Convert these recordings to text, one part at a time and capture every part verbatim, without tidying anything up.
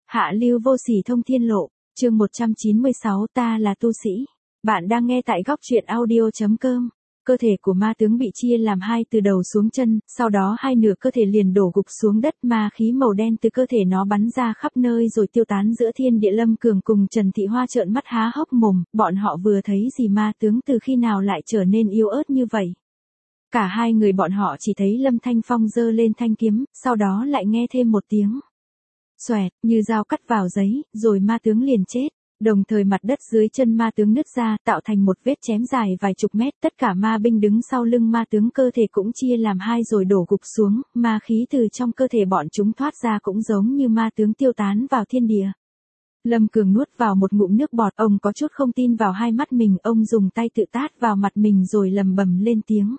Hạ lưu vô sỉ thông thiên lộ, chương một trăm chín mươi sáu ta là tu sĩ. Bạn đang nghe tại góc truyện audio.com. Cơ thể của ma tướng bị chia làm hai từ đầu xuống chân, sau đó hai nửa cơ thể liền đổ gục xuống đất, ma khí màu đen từ cơ thể nó bắn ra khắp nơi rồi tiêu tán giữa thiên địa. Lâm Cường cùng Trần Thị Hoa trợn mắt há hốc mồm, bọn họ vừa thấy gì ma tướng từ khi nào lại trở nên yếu ớt như vậy. Cả hai người bọn họ chỉ thấy Lâm Thanh Phong giơ lên thanh kiếm, sau đó lại nghe thêm một tiếng xoẹt, như dao cắt vào giấy, rồi ma tướng liền chết. Đồng thời mặt đất dưới chân ma tướng nứt ra, tạo thành một vết chém dài vài chục mét. Tất cả ma binh đứng sau lưng ma tướng cơ thể cũng chia làm hai rồi đổ gục xuống, ma khí từ trong cơ thể bọn chúng thoát ra cũng giống như ma tướng tiêu tán vào thiên địa. Lâm Cường nuốt vào một ngụm nước bọt, ông có chút không tin vào hai mắt mình, ông dùng tay tự tát vào mặt mình rồi lầm bầm lên tiếng.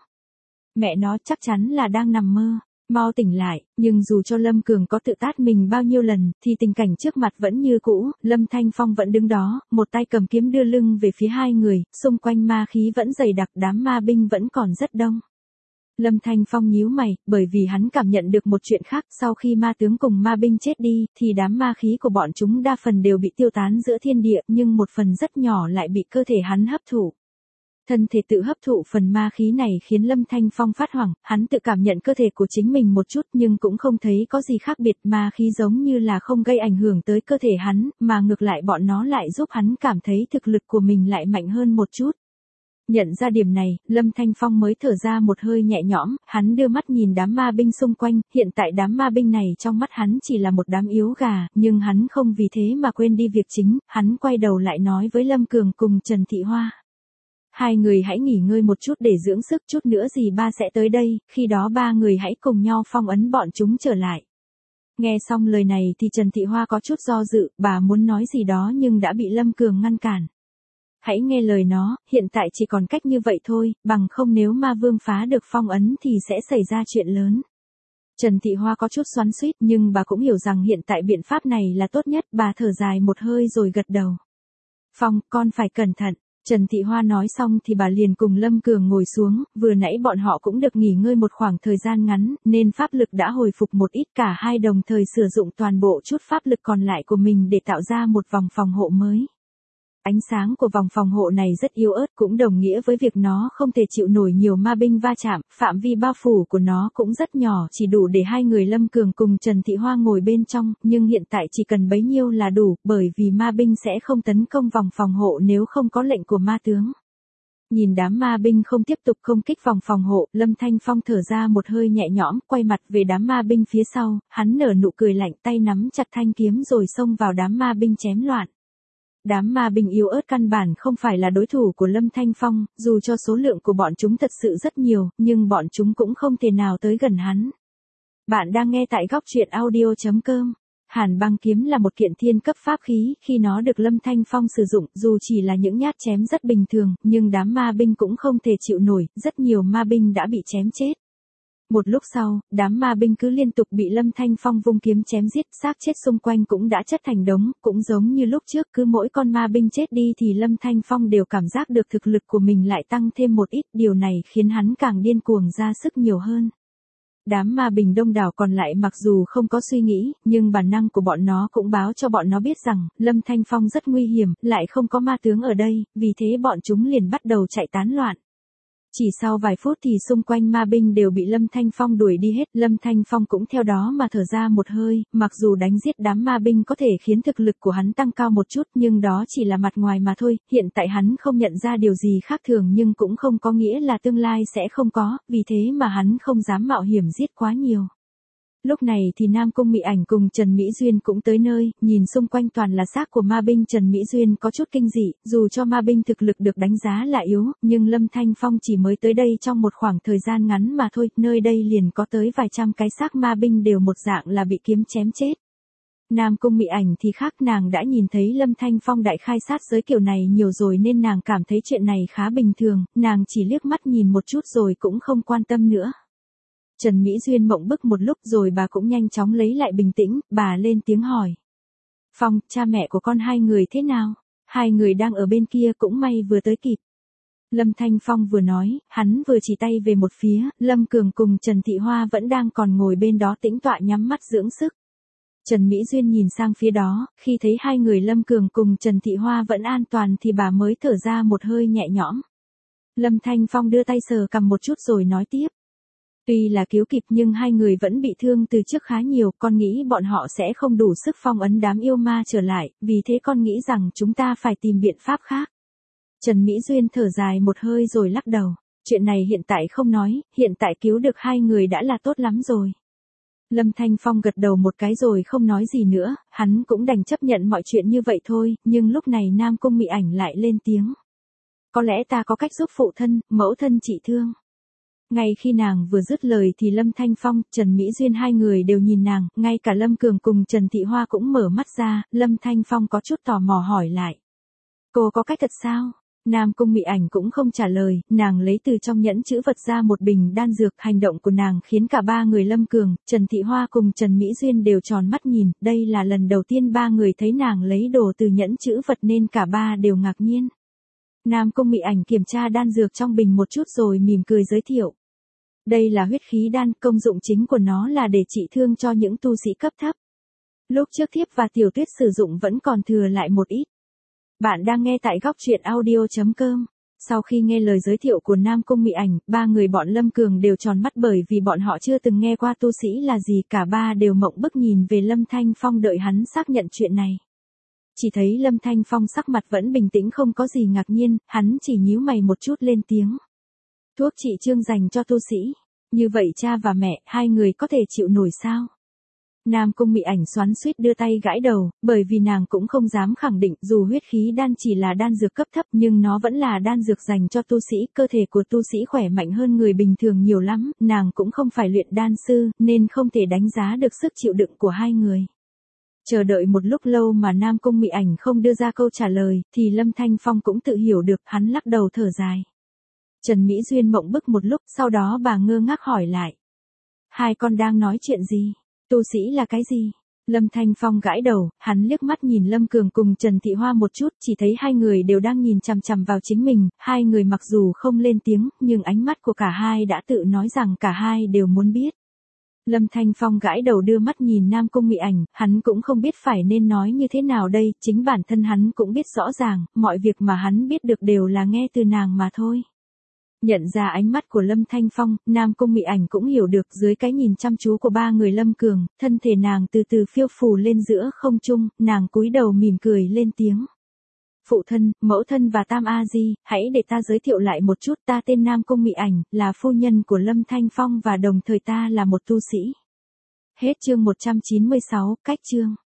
Mẹ nó, chắc chắn là đang nằm mơ. Mau tỉnh lại. Nhưng dù cho Lâm Cường có tự tát mình bao nhiêu lần, thì tình cảnh trước mặt vẫn như cũ. Lâm Thanh Phong vẫn đứng đó, một tay cầm kiếm đưa lưng về phía hai người, xung quanh ma khí vẫn dày đặc, đám ma binh vẫn còn rất đông. Lâm Thanh Phong nhíu mày, bởi vì hắn cảm nhận được một chuyện khác. Sau khi ma tướng cùng ma binh chết đi, thì đám ma khí của bọn chúng đa phần đều bị tiêu tán giữa thiên địa, nhưng một phần rất nhỏ lại bị cơ thể hắn hấp thụ. Thân thể tự hấp thụ phần ma khí này khiến Lâm Thanh Phong phát hoảng, hắn tự cảm nhận cơ thể của chính mình một chút nhưng cũng không thấy có gì khác biệt, ma khí giống như là không gây ảnh hưởng tới cơ thể hắn, mà ngược lại bọn nó lại giúp hắn cảm thấy thực lực của mình lại mạnh hơn một chút. Nhận ra điểm này, Lâm Thanh Phong mới thở ra một hơi nhẹ nhõm, hắn đưa mắt nhìn đám ma binh xung quanh, hiện tại đám ma binh này trong mắt hắn chỉ là một đám yếu gà, nhưng hắn không vì thế mà quên đi việc chính, hắn quay đầu lại nói với Lâm Cường cùng Trần Thị Hoa. Hai người hãy nghỉ ngơi một chút để dưỡng sức, chút nữa gì ba sẽ tới đây, khi đó ba người hãy cùng nhau phong ấn bọn chúng trở lại. Nghe xong lời này thì Trần Thị Hoa có chút do dự, bà muốn nói gì đó nhưng đã bị Lâm Cường ngăn cản. Hãy nghe lời nó, hiện tại chỉ còn cách như vậy thôi, bằng không nếu ma vương phá được phong ấn thì sẽ xảy ra chuyện lớn. Trần Thị Hoa có chút xoắn xuýt nhưng bà cũng hiểu rằng hiện tại biện pháp này là tốt nhất, bà thở dài một hơi rồi gật đầu. Phong, con phải cẩn thận. Trần Thị Hoa nói xong thì bà liền cùng Lâm Cường ngồi xuống, vừa nãy bọn họ cũng được nghỉ ngơi một khoảng thời gian ngắn, nên pháp lực đã hồi phục một ít, cả hai đồng thời sử dụng toàn bộ chút pháp lực còn lại của mình để tạo ra một vòng phòng hộ mới. Ánh sáng của vòng phòng hộ này rất yếu ớt, cũng đồng nghĩa với việc nó không thể chịu nổi nhiều ma binh va chạm, phạm vi bao phủ của nó cũng rất nhỏ, chỉ đủ để hai người Lâm Cường cùng Trần Thị Hoa ngồi bên trong, nhưng hiện tại chỉ cần bấy nhiêu là đủ, bởi vì ma binh sẽ không tấn công vòng phòng hộ nếu không có lệnh của ma tướng. Nhìn đám ma binh không tiếp tục công kích vòng phòng hộ, Lâm Thanh Phong thở ra một hơi nhẹ nhõm, quay mặt về đám ma binh phía sau, hắn nở nụ cười lạnh, tay nắm chặt thanh kiếm rồi xông vào đám ma binh chém loạn. Đám ma binh yếu ớt căn bản không phải là đối thủ của Lâm Thanh Phong, dù cho số lượng của bọn chúng thật sự rất nhiều, nhưng bọn chúng cũng không thể nào tới gần hắn. Bạn đang nghe tại góc truyện audio.com. Hàn băng kiếm là một kiện thiên cấp pháp khí, khi nó được Lâm Thanh Phong sử dụng, dù chỉ là những nhát chém rất bình thường, nhưng đám ma binh cũng không thể chịu nổi, rất nhiều ma binh đã bị chém chết. Một lúc sau, đám ma binh cứ liên tục bị Lâm Thanh Phong vung kiếm chém giết, xác chết xung quanh cũng đã chất thành đống, cũng giống như lúc trước, cứ mỗi con ma binh chết đi thì Lâm Thanh Phong đều cảm giác được thực lực của mình lại tăng thêm một ít, điều này khiến hắn càng điên cuồng ra sức nhiều hơn. Đám ma binh đông đảo còn lại mặc dù không có suy nghĩ, nhưng bản năng của bọn nó cũng báo cho bọn nó biết rằng, Lâm Thanh Phong rất nguy hiểm, lại không có ma tướng ở đây, vì thế bọn chúng liền bắt đầu chạy tán loạn. Chỉ sau vài phút thì xung quanh ma binh đều bị Lâm Thanh Phong đuổi đi hết, Lâm Thanh Phong cũng theo đó mà thở ra một hơi, mặc dù đánh giết đám ma binh có thể khiến thực lực của hắn tăng cao một chút nhưng đó chỉ là mặt ngoài mà thôi, hiện tại hắn không nhận ra điều gì khác thường nhưng cũng không có nghĩa là tương lai sẽ không có, vì thế mà hắn không dám mạo hiểm giết quá nhiều. Lúc này thì Nam Cung Mị Ảnh cùng Trần Mỹ Duyên cũng tới nơi, nhìn xung quanh toàn là xác của ma binh. Trần Mỹ Duyên có chút kinh dị, dù cho ma binh thực lực được đánh giá là yếu, nhưng Lâm Thanh Phong chỉ mới tới đây trong một khoảng thời gian ngắn mà thôi, nơi đây liền có tới vài trăm cái xác ma binh đều một dạng là bị kiếm chém chết. Nam Cung Mị Ảnh thì khác, nàng đã nhìn thấy Lâm Thanh Phong đại khai sát giới kiểu này nhiều rồi nên nàng cảm thấy chuyện này khá bình thường, nàng chỉ liếc mắt nhìn một chút rồi cũng không quan tâm nữa. Trần Mỹ Duyên mộng bức một lúc rồi bà cũng nhanh chóng lấy lại bình tĩnh, bà lên tiếng hỏi. Phong, cha mẹ của con hai người thế nào? Hai người đang ở bên kia, cũng may vừa tới kịp. Lâm Thanh Phong vừa nói, hắn vừa chỉ tay về một phía, Lâm Cường cùng Trần Thị Hoa vẫn đang còn ngồi bên đó tĩnh tọa nhắm mắt dưỡng sức. Trần Mỹ Duyên nhìn sang phía đó, khi thấy hai người Lâm Cường cùng Trần Thị Hoa vẫn an toàn thì bà mới thở ra một hơi nhẹ nhõm. Lâm Thanh Phong đưa tay sờ cằm một chút rồi nói tiếp. Tuy là cứu kịp nhưng hai người vẫn bị thương từ trước khá nhiều, con nghĩ bọn họ sẽ không đủ sức phong ấn đám yêu ma trở lại, vì thế con nghĩ rằng chúng ta phải tìm biện pháp khác. Trần Mỹ Duyên thở dài một hơi rồi lắc đầu. Chuyện này hiện tại không nói, hiện tại cứu được hai người đã là tốt lắm rồi. Lâm Thanh Phong gật đầu một cái rồi không nói gì nữa, hắn cũng đành chấp nhận mọi chuyện như vậy thôi, nhưng lúc này Nam Cung Mị Ảnh lại lên tiếng. Có lẽ ta có cách giúp phụ thân, mẫu thân trị thương. Ngay khi nàng vừa dứt lời thì Lâm Thanh Phong, Trần Mỹ Duyên hai người đều nhìn nàng, ngay cả Lâm Cường cùng Trần Thị Hoa cũng mở mắt ra, Lâm Thanh Phong có chút tò mò hỏi lại. Cô có cách thật sao? Nam Cung Mị Ảnh cũng không trả lời, nàng lấy từ trong nhẫn chữ vật ra một bình đan dược, hành động của nàng khiến cả ba người Lâm Cường, Trần Thị Hoa cùng Trần Mỹ Duyên đều tròn mắt nhìn, đây là lần đầu tiên ba người thấy nàng lấy đồ từ nhẫn chữ vật nên cả ba đều ngạc nhiên. Nam Cung Mị Ảnh kiểm tra đan dược trong bình một chút rồi mỉm cười giới thiệu. Đây là huyết khí đan, công dụng chính của nó là để trị thương cho những tu sĩ cấp thấp. Lúc trước Thiếp và Tiểu Tuyết sử dụng vẫn còn thừa lại một ít. Bạn đang nghe tại góc truyện audio chấm com. Sau khi nghe lời giới thiệu của Nam Cung Mị Ảnh, ba người bọn Lâm Cường đều tròn mắt bởi vì bọn họ chưa từng nghe qua tu sĩ là gì, cả ba đều mộng bức nhìn về Lâm Thanh Phong đợi hắn xác nhận chuyện này. Chỉ thấy Lâm Thanh Phong sắc mặt vẫn bình tĩnh không có gì ngạc nhiên, hắn chỉ nhíu mày một chút lên tiếng. Thuốc trị chương dành cho tu sĩ, như vậy cha và mẹ, hai người có thể chịu nổi sao? Nam Cung Mị Ảnh xoắn xuýt đưa tay gãi đầu, bởi vì nàng cũng không dám khẳng định dù huyết khí đan chỉ là đan dược cấp thấp nhưng nó vẫn là đan dược dành cho tu sĩ, cơ thể của tu sĩ khỏe mạnh hơn người bình thường nhiều lắm, nàng cũng không phải luyện đan sư, nên không thể đánh giá được sức chịu đựng của hai người. Chờ đợi một lúc lâu mà Nam Cung Mị Ảnh không đưa ra câu trả lời, thì Lâm Thanh Phong cũng tự hiểu được, hắn lắc đầu thở dài. Trần Mỹ Duyên mộng bức một lúc, sau đó bà ngơ ngác hỏi lại. Hai con đang nói chuyện gì? Tu sĩ là cái gì? Lâm Thanh Phong gãi đầu, hắn liếc mắt nhìn Lâm Cường cùng Trần Thị Hoa một chút, chỉ thấy hai người đều đang nhìn chằm chằm vào chính mình, hai người mặc dù không lên tiếng, nhưng ánh mắt của cả hai đã tự nói rằng cả hai đều muốn biết. Lâm Thanh Phong gãi đầu đưa mắt nhìn Nam Cung Mị Ảnh, hắn cũng không biết phải nên nói như thế nào đây, chính bản thân hắn cũng biết rõ ràng, mọi việc mà hắn biết được đều là nghe từ nàng mà thôi. Nhận ra ánh mắt của Lâm Thanh Phong, Nam Cung Mị Ảnh cũng hiểu được dưới cái nhìn chăm chú của ba người Lâm Cường, thân thể nàng từ từ phiêu phù lên giữa không trung, nàng cúi đầu mỉm cười lên tiếng. Phụ thân, mẫu thân và Tam A Di, hãy để ta giới thiệu lại một chút, ta tên Nam Cung Mị Ảnh, là phu nhân của Lâm Thanh Phong và đồng thời ta là một tu sĩ. Hết chương một trăm chín mươi sáu, cách chương.